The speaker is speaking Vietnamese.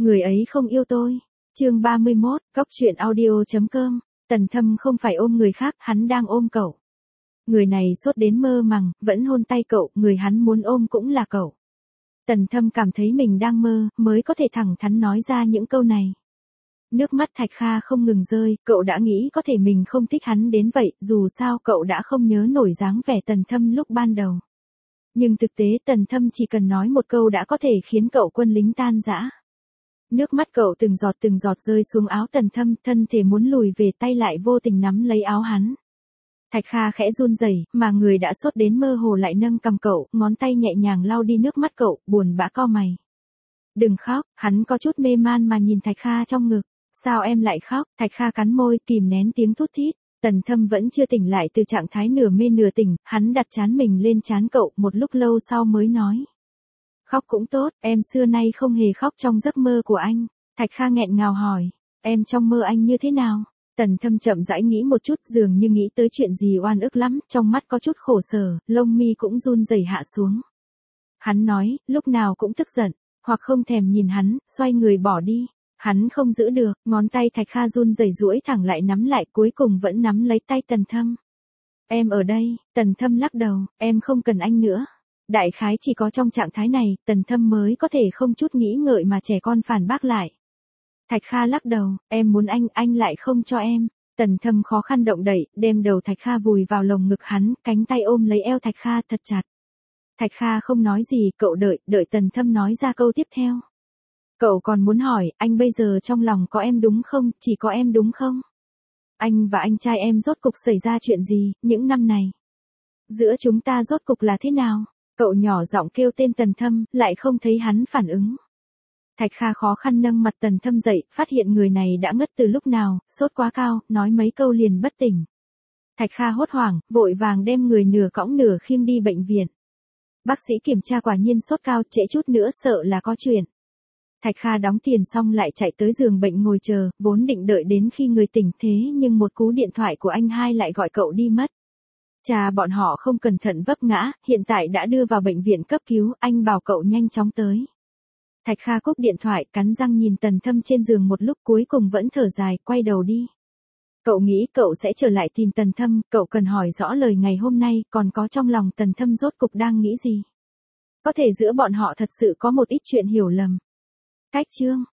Người ấy không yêu tôi. Chương 31, Cóc truyện audio.com. Tần Thâm không phải ôm người khác, hắn đang ôm cậu. Người này sốt đến mơ màng, vẫn hôn tay cậu, người hắn muốn ôm cũng là cậu. Tần Thâm cảm thấy mình đang mơ, mới có thể thẳng thắn nói ra những câu này. Nước mắt Thạch Kha không ngừng rơi, cậu đã nghĩ có thể mình không thích hắn đến vậy, dù sao cậu đã không nhớ nổi dáng vẻ Tần Thâm lúc ban đầu. Nhưng thực tế Tần Thâm chỉ cần nói một câu đã có thể khiến cậu quân lính tan rã. Nước mắt cậu từng giọt rơi xuống áo Tần Thâm, thân thể muốn lùi về tay lại vô tình nắm lấy áo hắn. Thạch Kha khẽ run rẩy, mà người đã sốt đến mơ hồ lại nâng cầm cậu, ngón tay nhẹ nhàng lau đi nước mắt cậu, buồn bã cau mày. Đừng khóc, hắn có chút mê man mà nhìn Thạch Kha trong ngực. Sao em lại khóc? Thạch Kha cắn môi, kìm nén tiếng thút thít. Tần Thâm vẫn chưa tỉnh lại từ trạng thái nửa mê nửa tỉnh, hắn đặt trán mình lên trán cậu, một lúc lâu sau mới nói. Khóc cũng tốt, em xưa nay không hề khóc trong giấc mơ của anh. Thạch Kha nghẹn ngào hỏi, em trong mơ anh như thế nào? Tần Thâm chậm rãi nghĩ một chút, dường như nghĩ tới chuyện gì oan ức lắm, trong mắt có chút khổ sở, lông mi cũng run rẩy hạ xuống. Hắn nói, lúc nào cũng tức giận, hoặc không thèm nhìn hắn, xoay người bỏ đi. Hắn không giữ được, ngón tay Thạch Kha run rẩy duỗi thẳng lại nắm lại, cuối cùng vẫn nắm lấy tay Tần Thâm. Em ở đây. Tần Thâm lắc đầu, em không cần anh nữa. Đại khái chỉ có trong trạng thái này, Tần Thâm mới có thể không chút nghĩ ngợi mà trẻ con phản bác lại. Thạch Kha lắc đầu, em muốn anh lại không cho em. Tần Thâm khó khăn động đậy, đem đầu Thạch Kha vùi vào lồng ngực hắn, cánh tay ôm lấy eo Thạch Kha thật chặt. Thạch Kha không nói gì, cậu đợi Tần Thâm nói ra câu tiếp theo. Cậu còn muốn hỏi, anh bây giờ trong lòng có em đúng không, chỉ có em đúng không? Anh và anh trai em rốt cục xảy ra chuyện gì, những năm này? Giữa chúng ta rốt cục là thế nào? Cậu nhỏ giọng kêu tên Tần Thâm, lại không thấy hắn phản ứng. Thạch Kha khó khăn nâng mặt Tần Thâm dậy, phát hiện người này đã ngất từ lúc nào, sốt quá cao, nói mấy câu liền bất tỉnh. Thạch Kha hốt hoảng, vội vàng đem người nửa cõng nửa khiêng đi bệnh viện. Bác sĩ kiểm tra quả nhiên sốt cao, trễ chút nữa sợ là có chuyện. Thạch Kha đóng tiền xong lại chạy tới giường bệnh ngồi chờ, vốn định đợi đến khi người tỉnh thế nhưng một cú điện thoại của anh hai lại gọi cậu đi mất. Cha bọn họ không cẩn thận vấp ngã, hiện tại đã đưa vào bệnh viện cấp cứu, anh bảo cậu nhanh chóng tới. Thạch Kha cúp điện thoại, cắn răng nhìn Tần Thâm trên giường một lúc, cuối cùng vẫn thở dài, quay đầu đi. Cậu nghĩ cậu sẽ trở lại tìm Tần Thâm, cậu cần hỏi rõ lời ngày hôm nay, còn có trong lòng Tần Thâm rốt cục đang nghĩ gì. Có thể giữa bọn họ thật sự có một ít chuyện hiểu lầm. Cách chương